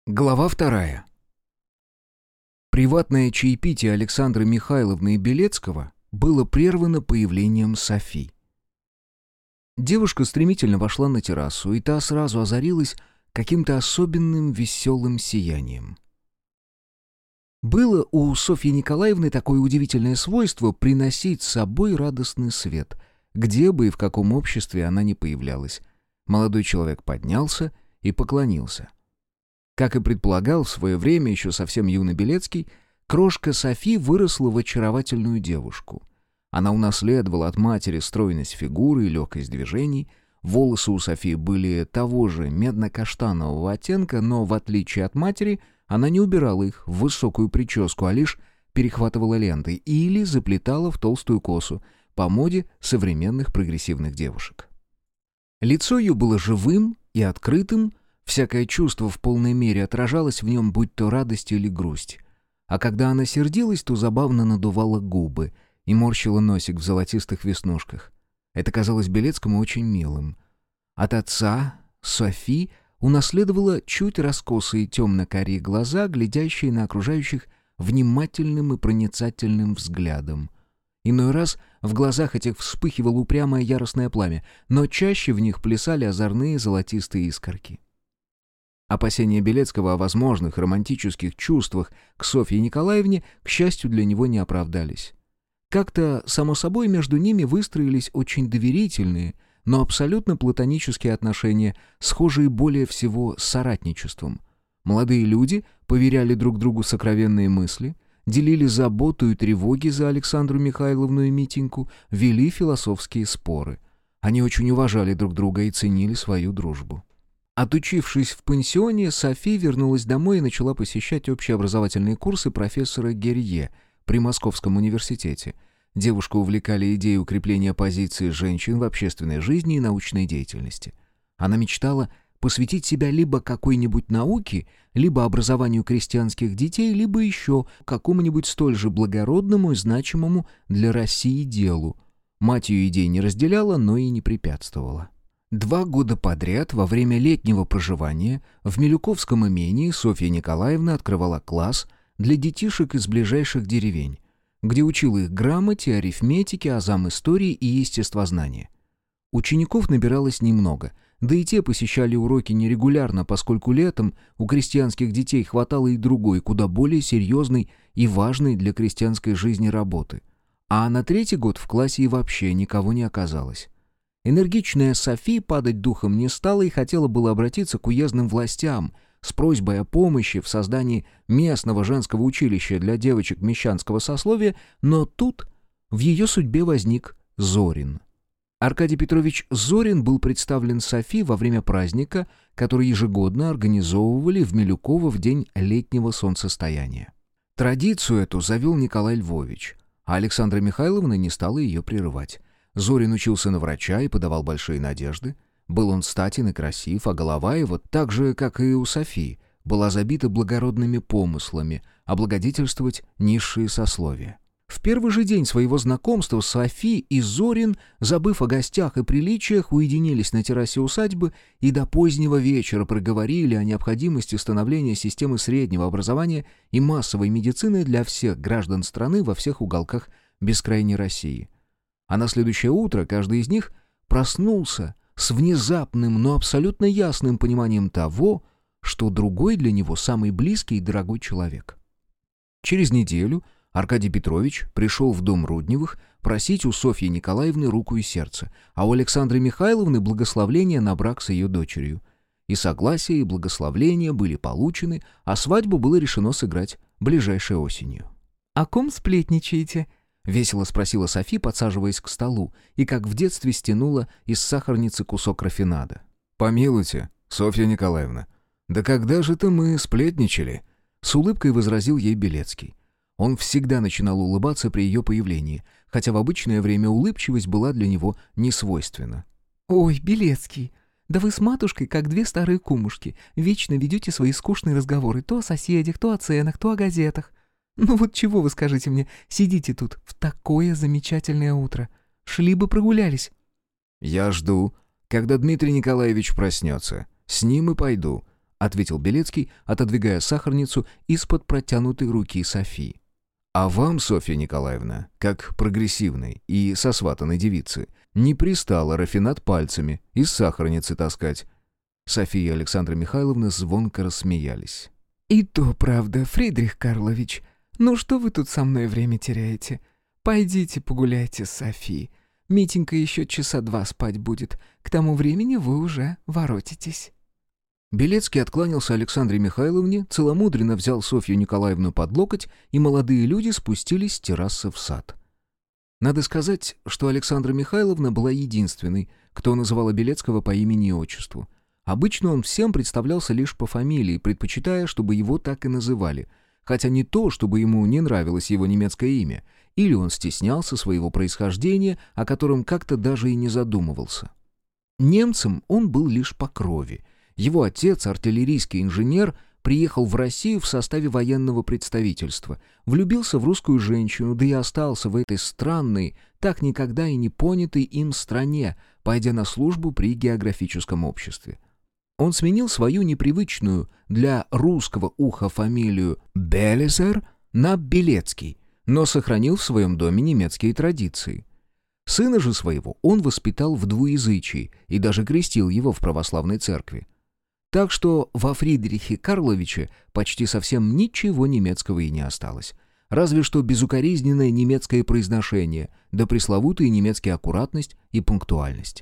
Глава 2. Приватное чаепитие Александры Михайловны и Белецкого было прервано появлением Софи. Девушка стремительно вошла на террасу, и та сразу озарилась каким-то особенным веселым сиянием. Было у Софьи Николаевны такое удивительное свойство приносить с собой радостный свет, где бы и в каком обществе она ни появлялась. Молодой человек поднялся и поклонился. Как и предполагал в свое время еще совсем юный Белецкий, крошка Софи выросла в очаровательную девушку. Она унаследовала от матери стройность фигуры и легкость движений. Волосы у Софи были того же медно-каштанового оттенка, но, в отличие от матери, она не убирала их в высокую прическу, а лишь перехватывала лентой или заплетала в толстую косу, по моде современных прогрессивных девушек. Лицо ее было живым и открытым, всякое чувство в полной мере отражалось в нем, будь то радость или грусть. А когда она сердилась, то забавно надувала губы и морщила носик в золотистых веснушках. Это казалось Белецкому очень милым. От отца Софи унаследовала чуть раскосые темно-карие глаза, глядящие на окружающих внимательным и проницательным взглядом. Иной раз в глазах этих вспыхивало упрямое яростное пламя, но чаще в них плясали озорные золотистые искорки. Опасения Белецкого о возможных романтических чувствах к Софье Николаевне, к счастью, для него не оправдались. Как-то, само собой, между ними выстроились очень доверительные, но абсолютно платонические отношения, схожие более всего с соратничеством. Молодые люди поверяли друг другу сокровенные мысли, делили заботу и тревоги за Александру Михайловну и Митеньку, вели философские споры. Они очень уважали друг друга и ценили свою дружбу. Отучившись в пансионе, Софи вернулась домой и начала посещать общеобразовательные курсы профессора Герье при Московском университете. Девушку увлекали идеи укрепления позиции женщин в общественной жизни и научной деятельности. Она мечтала посвятить себя либо какой-нибудь науке, либо образованию крестьянских детей, либо еще какому-нибудь столь же благородному и значимому для России делу. Мать ее идей не разделяла, но и не препятствовала. 2 года подряд во время летнего проживания в Милюковском имении Софья Николаевна открывала класс для детишек из ближайших деревень, где учила их грамоте, арифметике, азам истории и естествознания. Учеников набиралось немного, да и те посещали уроки нерегулярно, поскольку летом у крестьянских детей хватало и другой, куда более серьезной и важной для крестьянской жизни работы. А на 3-й год в классе и вообще никого не оказалось. Энергичная Софи падать духом не стала и хотела было обратиться к уездным властям с просьбой о помощи в создании местного женского училища для девочек мещанского сословия, но тут в ее судьбе возник Зорин. Аркадий Петрович Зорин был представлен Софи во время праздника, который ежегодно организовывали в Милюково в день летнего солнцестояния. Традицию эту завел Николай Львович, а Александра Михайловна не стала ее прерывать. Зорин учился на врача и подавал большие надежды. Был он статен и красив, а голова его, так же, как и у Софи, была забита благородными помыслами облагодетельствовать низшие сословия. В первый же день своего знакомства Софи и Зорин, забыв о гостях и приличиях, уединились на террасе усадьбы и до позднего вечера проговорили о необходимости становления системы среднего образования и массовой медицины для всех граждан страны во всех уголках бескрайней России. А на следующее утро каждый из них проснулся с внезапным, но абсолютно ясным пониманием того, что другой для него самый близкий и дорогой человек. Через неделю Аркадий Петрович пришел в дом Рудневых просить у Софьи Николаевны руку и сердце, а у Александры Михайловны благословление на брак с ее дочерью. И согласие, и благословление были получены, а свадьбу было решено сыграть ближайшей осенью. «О ком сплетничаете?» — весело спросила Софи, подсаживаясь к столу, и как в детстве стянула из сахарницы кусок рафинада. «Помилуйте, Софья Николаевна, да когда же-то мы сплетничали?» — с улыбкой возразил ей Белецкий. Он всегда начинал улыбаться при ее появлении, хотя в обычное время улыбчивость была для него несвойственна. «Ой, Белецкий, да вы с матушкой, как 2 старые кумушки, вечно ведете свои скучные разговоры то о соседях, то о ценах, то о газетах. Ну вот чего вы, скажите мне, сидите тут в такое замечательное утро? Шли бы прогулялись». «Я жду, когда Дмитрий Николаевич проснется. С ним и пойду», — ответил Белецкий, отодвигая сахарницу из-под протянутой руки Софии. «А вам, Софья Николаевна, как прогрессивной и сосватанной девице, не пристало рафинад пальцами из сахарницы таскать». София и Александра Михайловна звонко рассмеялись. «И то правда, Фридрих Карлович. Ну что вы тут со мной время теряете? Пойдите погуляйте с Софией. Митенька еще часа 2 спать будет. К тому времени вы уже воротитесь». Белецкий откланялся Александре Михайловне, целомудренно взял Софью Николаевну под локоть, и молодые люди спустились с террасы в сад. Надо сказать, что Александра Михайловна была единственной, кто называла Белецкого по имени и отчеству. Обычно он всем представлялся лишь по фамилии, предпочитая, чтобы его так и называли, хотя не то, чтобы ему не нравилось его немецкое имя, или он стеснялся своего происхождения, о котором как-то даже и не задумывался. Немцем он был лишь по крови. Его отец, артиллерийский инженер, приехал в Россию в составе военного представительства, влюбился в русскую женщину, да и остался в этой странной, так никогда и не понятой им стране, пойдя на службу при географическом обществе. Он сменил свою непривычную для русского уха фамилию Белесер на Белецкий, но сохранил в своем доме немецкие традиции. Сына же своего он воспитал в двуязычии и даже крестил его в православной церкви. Так что во Фридрихе Карловиче почти совсем ничего немецкого и не осталось. Разве что безукоризненное немецкое произношение, да пресловутая немецкая аккуратность и пунктуальность.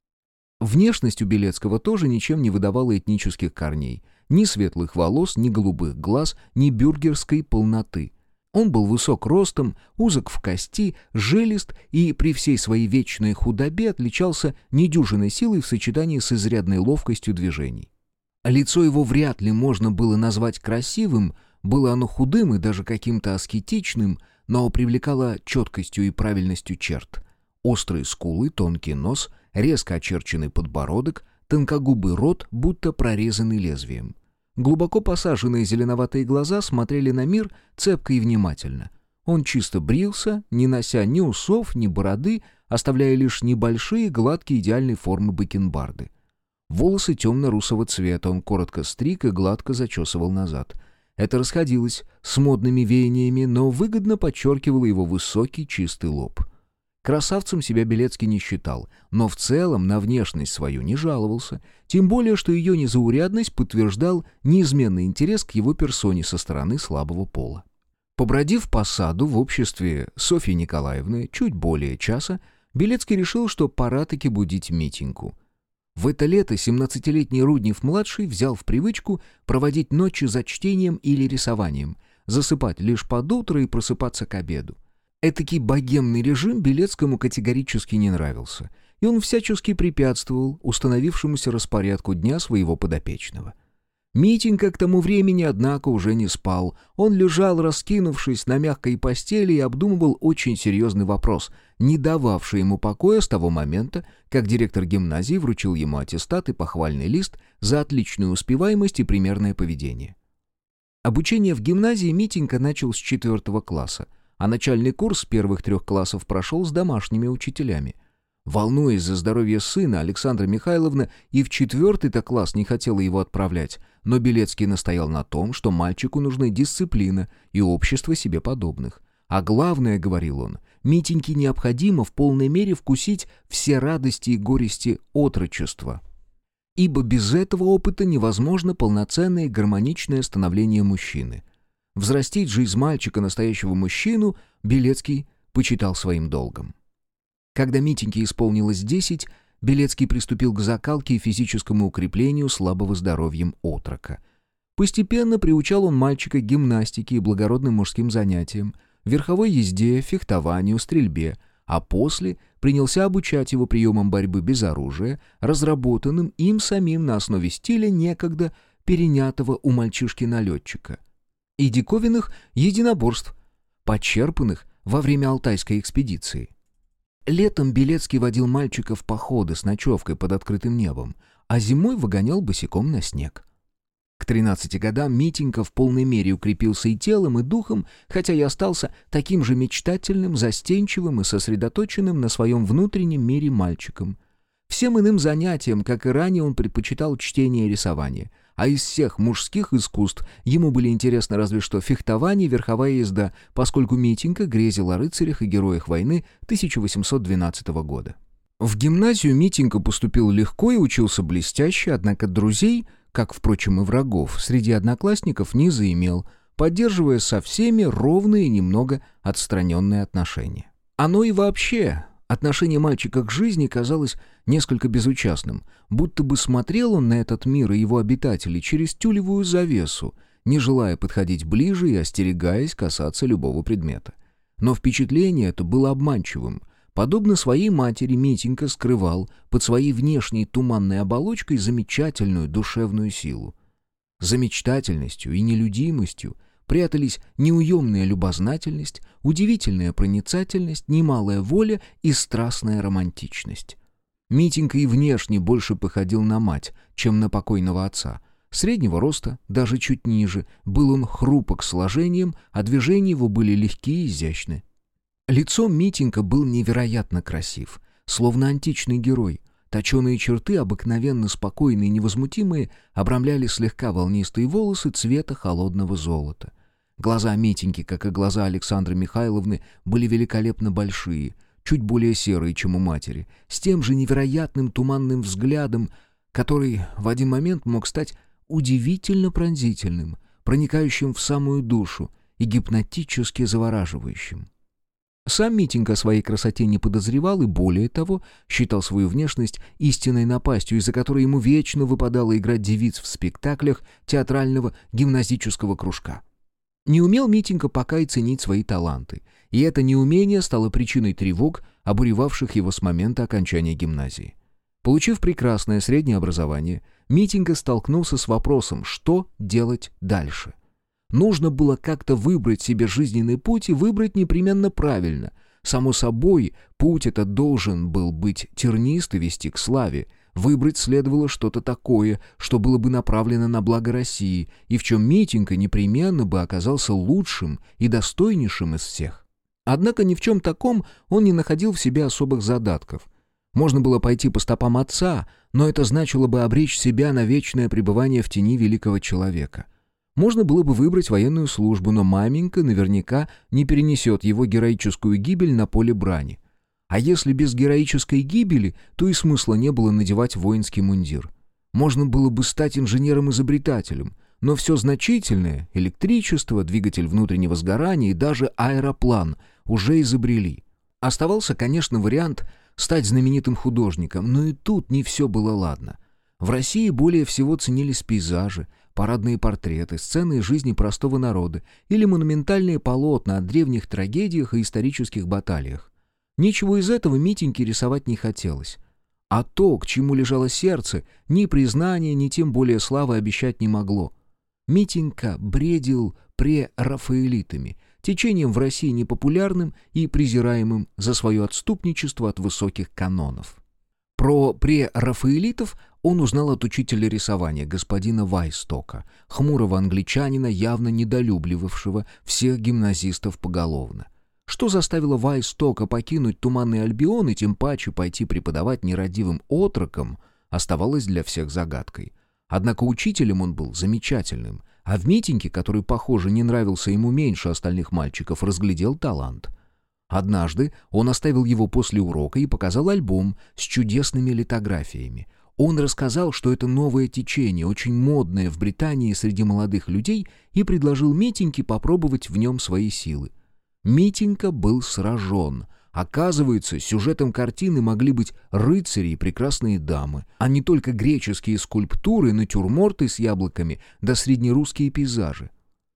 Внешность у Белецкого тоже ничем не выдавала этнических корней. Ни светлых волос, ни голубых глаз, ни бюргерской полноты. Он был высок ростом, узок в кости, жилист и при всей своей вечной худобе отличался недюжинной силой в сочетании с изрядной ловкостью движений. Лицо его вряд ли можно было назвать красивым, было оно худым и даже каким-то аскетичным, но привлекало четкостью и правильностью черт. Острые скулы, тонкий нос, резко очерченный подбородок, тонкогубый рот, будто прорезанный лезвием. Глубоко посаженные зеленоватые глаза смотрели на мир цепко и внимательно. Он чисто брился, не нося ни усов, ни бороды, оставляя лишь небольшие, гладкие идеальной формы бакенбарды. Волосы темно-русого цвета он коротко стриг и гладко зачесывал назад. Это расходилось с модными веяниями, но выгодно подчеркивало его высокий чистый лоб. Красавцем себя Белецкий не считал, но в целом на внешность свою не жаловался, тем более, что ее незаурядность подтверждал неизменный интерес к его персоне со стороны слабого пола. Побродив по саду в обществе Софьи Николаевны чуть более часа, Белецкий решил, что пора таки будить Митеньку. В это лето 17-летний Руднев-младший взял в привычку проводить ночи за чтением или рисованием, засыпать лишь под утро и просыпаться к обеду. Этакий богемный режим Белецкому категорически не нравился, и он всячески препятствовал установившемуся распорядку дня своего подопечного. Митенька к тому времени, однако, уже не спал. Он лежал, раскинувшись на мягкой постели, и обдумывал очень серьезный вопрос, не дававший ему покоя с того момента, как директор гимназии вручил ему аттестат и похвальный лист за отличную успеваемость и примерное поведение. Обучение в гимназии Митенька начал с 4 класса, а начальный курс первых 3 классов прошел с домашними учителями. Волнуясь за здоровье сына, Александра Михайловна и в 4-й-то класс не хотела его отправлять, но Белецкий настоял на том, что мальчику нужны дисциплина и общество себе подобных. А главное, говорил он, Митеньке необходимо в полной мере вкусить все радости и горести отрочества. Ибо без этого опыта невозможно полноценное и гармоничное становление мужчины. Взрастить же из мальчика настоящего мужчину Белецкий почитал своим долгом. Когда Митеньке исполнилось 10, Белецкий приступил к закалке и физическому укреплению слабого здоровьем отрока. Постепенно приучал он мальчика к гимнастике и благородным мужским занятиям, верховой езде, фехтованию, стрельбе, а после принялся обучать его приемам борьбы без оружия, разработанным им самим на основе стиля некогда перенятого у мальчишки-налетчика, и диковинных единоборств, почерпанных во время Алтайской экспедиции. Летом Белецкий водил мальчика в походы с ночевкой под открытым небом, а зимой выгонял босиком на снег. К 13 годам Митенька в полной мере укрепился и телом, и духом, хотя и остался таким же мечтательным, застенчивым и сосредоточенным на своем внутреннем мире мальчиком. Всем иным занятиям, как и ранее, он предпочитал чтение и рисование, а из всех мужских искусств ему были интересны разве что фехтование и верховая езда, поскольку Митенька грезил о рыцарях и героях войны 1812 года. В гимназию Митенька поступил легко и учился блестяще, однако друзей, как, впрочем, и врагов, среди одноклассников не заимел, поддерживая со всеми ровные и немного отстраненные отношения. Оно и вообще, отношение мальчика к жизни казалось несколько безучастным, будто бы смотрел он на этот мир и его обитателей через тюлевую завесу, не желая подходить ближе и остерегаясь касаться любого предмета. Но впечатление это было обманчивым. Подобно своей матери, Митенька скрывал под своей внешней туманной оболочкой замечательную душевную силу. За мечтательностью и нелюдимостью прятались неуемная любознательность, удивительная проницательность, немалая воля и страстная романтичность. Митенька и внешне больше походил на мать, чем на покойного отца. Среднего роста, даже чуть ниже, был он хрупок сложением, а движения его были легкие и изящны. Лицом Митенька был невероятно красив, словно античный герой. Точеные черты, обыкновенно спокойные и невозмутимые, обрамляли слегка волнистые волосы цвета холодного золота. Глаза Митеньки, как и глаза Александры Михайловны, были великолепно большие, чуть более серые, чем у матери, с тем же невероятным туманным взглядом, который в один момент мог стать удивительно пронзительным, проникающим в самую душу и гипнотически завораживающим. Сам Митенька о своей красоте не подозревал и, более того, считал свою внешность истинной напастью, из-за которой ему вечно выпадало играть девиц в спектаклях театрального гимназического кружка. Не умел Митенька пока и ценить свои таланты, и это неумение стало причиной тревог, обуревавших его с момента окончания гимназии. Получив прекрасное среднее образование, Митенька столкнулся с вопросом, что делать дальше. Нужно было как-то выбрать себе жизненный путь и выбрать непременно правильно. Само собой, путь этот должен был быть тернист и вести к славе. Выбрать следовало что-то такое, что было бы направлено на благо России, и в чем Митенька непременно бы оказался лучшим и достойнейшим из всех. Однако ни в чем таком он не находил в себе особых задатков. Можно было пойти по стопам отца, но это значило бы обречь себя на вечное пребывание в тени великого человека. Можно было бы выбрать военную службу, но маменька наверняка не перенесет его героическую гибель на поле брани. А если без героической гибели, то и смысла не было надевать воинский мундир. Можно было бы стать инженером-изобретателем, но все значительное — электричество, двигатель внутреннего сгорания и даже аэроплан — уже изобрели. Оставался, конечно, вариант стать знаменитым художником, но и тут не все было ладно. В России более всего ценились пейзажи, парадные портреты, сцены из жизни простого народа или монументальные полотна о древних трагедиях и исторических баталиях. Ничего из этого Митеньке рисовать не хотелось. А то, к чему лежало сердце, ни признания, ни тем более славы обещать не могло. Митенька бредил прерафаэлитами, течением в России непопулярным и презираемым за свое отступничество от высоких канонов. Про прерафаэлитов он узнал от учителя рисования, господина Вайстока, хмурого англичанина, явно недолюбливавшего всех гимназистов поголовно. Что заставило Вайстока покинуть Туманный Альбион и тем паче пойти преподавать нерадивым отрокам, оставалось для всех загадкой. Однако учителем он был замечательным, а в Митеньке, который, похоже, не нравился ему меньше остальных мальчиков, разглядел талант. Однажды он оставил его после урока и показал альбом с чудесными литографиями. Он рассказал, что это новое течение, очень модное в Британии среди молодых людей, и предложил Митеньке попробовать в нем свои силы. Митенька был сражен. Оказывается, сюжетом картины могли быть рыцари и прекрасные дамы, а не только греческие скульптуры, натюрморты с яблоками да среднерусские пейзажи.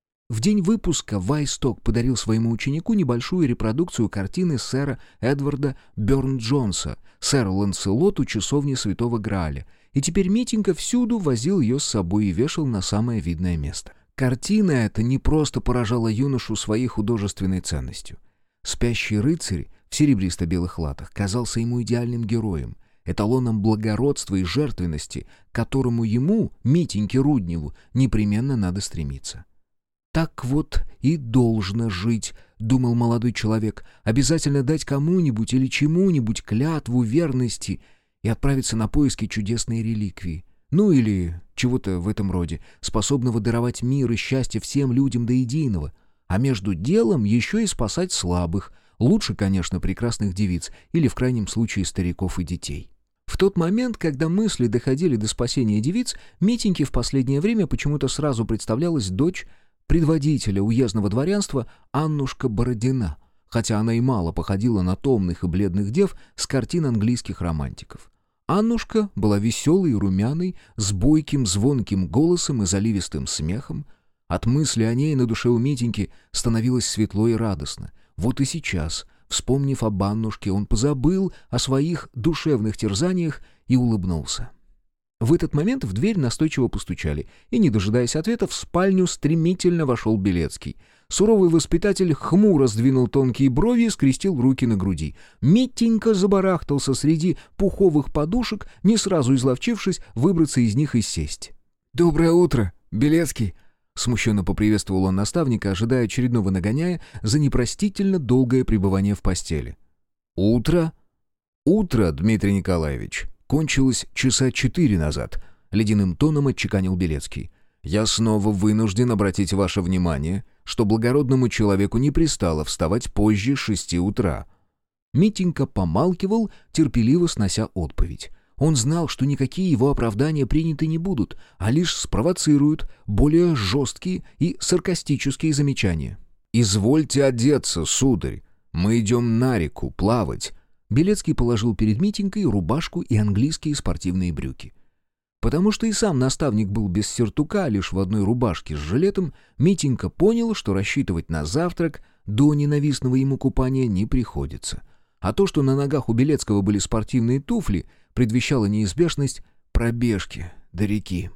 В день выпуска Вайсток подарил своему ученику небольшую репродукцию картины сэра Эдварда Бёрн-Джонса «Сэр Ланселот у часовни Святого Грааля», и теперь Митенька всюду возил ее с собой и вешал на самое видное место. Картина эта не просто поражала юношу своей художественной ценностью. Спящий рыцарь в серебристо-белых латах казался ему идеальным героем, эталоном благородства и жертвенности, к которому ему, Митеньке Рудневу, непременно надо стремиться. «Так вот и должно жить», — думал молодой человек, «обязательно дать кому-нибудь или чему-нибудь клятву верности и отправиться на поиски чудесной реликвии. Ну или чего-то в этом роде, способного даровать мир и счастье всем людям до единого. А между делом еще и спасать слабых, лучше, конечно, прекрасных девиц или в крайнем случае стариков и детей. В тот момент, когда мысли доходили до спасения девиц, Митеньке в последнее время почему-то сразу представлялась дочь предводителя уездного дворянства Аннушка Бородина, хотя она и мало походила на томных и бледных дев с картин английских романтиков. Аннушка была веселой и румяной, с бойким звонким голосом и заливистым смехом. От мысли о ней на душе у Митеньки становилось светло и радостно. Вот и сейчас, вспомнив об Аннушке, он позабыл о своих душевных терзаниях и улыбнулся. В этот момент в дверь настойчиво постучали, и, не дожидаясь ответа, в спальню стремительно вошел Белецкий. Суровый воспитатель хмуро сдвинул тонкие брови и скрестил руки на груди. Митенька забарахтался среди пуховых подушек, не сразу изловчившись выбраться из них и сесть. «Доброе утро, Белецкий!» Смущенно поприветствовал он наставника, ожидая очередного нагоняя за непростительно долгое пребывание в постели. «Утро? Утро, Дмитрий Николаевич, кончилось часа 4 назад», — ледяным тоном отчеканил Белецкий. «Я снова вынужден обратить ваше внимание, что благородному человеку не пристало вставать позже 6 утра». Митенька помалкивал, терпеливо снося отповедь. Он знал, что никакие его оправдания приняты не будут, а лишь спровоцируют более жесткие и саркастические замечания. «Извольте одеться, сударь, мы идем на реку плавать». Белецкий положил перед Митенькой рубашку и английские спортивные брюки. Потому что и сам наставник был без сюртука, а лишь в одной рубашке с жилетом, Митенька понял, что рассчитывать на завтрак до ненавистного ему купания не приходится. А то, что на ногах у Белецкого были спортивные туфли, предвещало неизбежность пробежки до реки.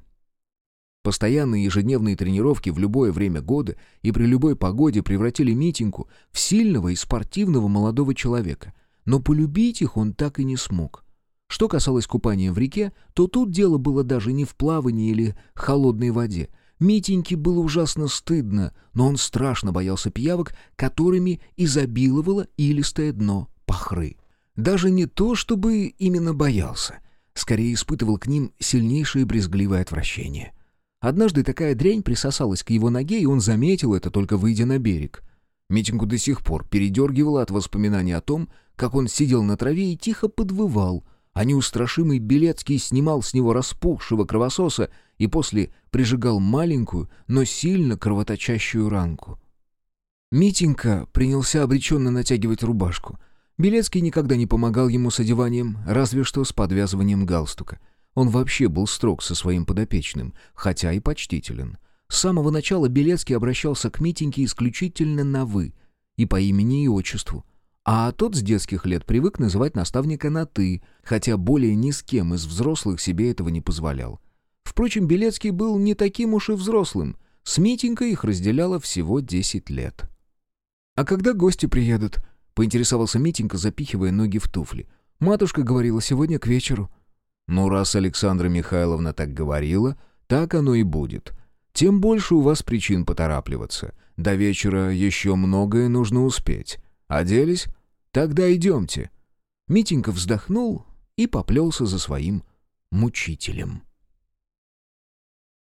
Постоянные ежедневные тренировки в любое время года и при любой погоде превратили Митеньку в сильного и спортивного молодого человека, но полюбить их он так и не смог. Что касалось купания в реке, то тут дело было даже не в плавании или холодной воде. Митеньке было ужасно стыдно, но он страшно боялся пиявок, которыми изобиловало илистое дно Пахры. Даже не то, чтобы именно боялся, скорее испытывал к ним сильнейшее брезгливое отвращение. Однажды такая дрянь присосалась к его ноге, и он заметил это, только выйдя на берег. Митеньку до сих пор передергивало от воспоминаний о том, как он сидел на траве и тихо подвывал, а неустрашимый Белецкий снимал с него распухшего кровососа и после прижигал маленькую, но сильно кровоточащую ранку. Митенька принялся обреченно натягивать рубашку. Белецкий никогда не помогал ему с одеванием, разве что с подвязыванием галстука. Он вообще был строг со своим подопечным, хотя и почтителен. С самого начала Белецкий обращался к Митеньке исключительно на «вы» и по имени и отчеству. А тот с детских лет привык называть наставника на «ты», хотя более ни с кем из взрослых себе этого не позволял. Впрочем, Белецкий был не таким уж и взрослым. С Митенькой их разделяло всего 10 лет. «А когда гости приедут?» — поинтересовался Митенька, запихивая ноги в туфли. «Матушка говорила, сегодня к вечеру». «Ну, раз Александра Михайловна так говорила, так оно и будет. Тем больше у вас причин поторапливаться. До вечера еще многое нужно успеть. Оделись? Тогда идемте». Митенька вздохнул и поплелся за своим мучителем.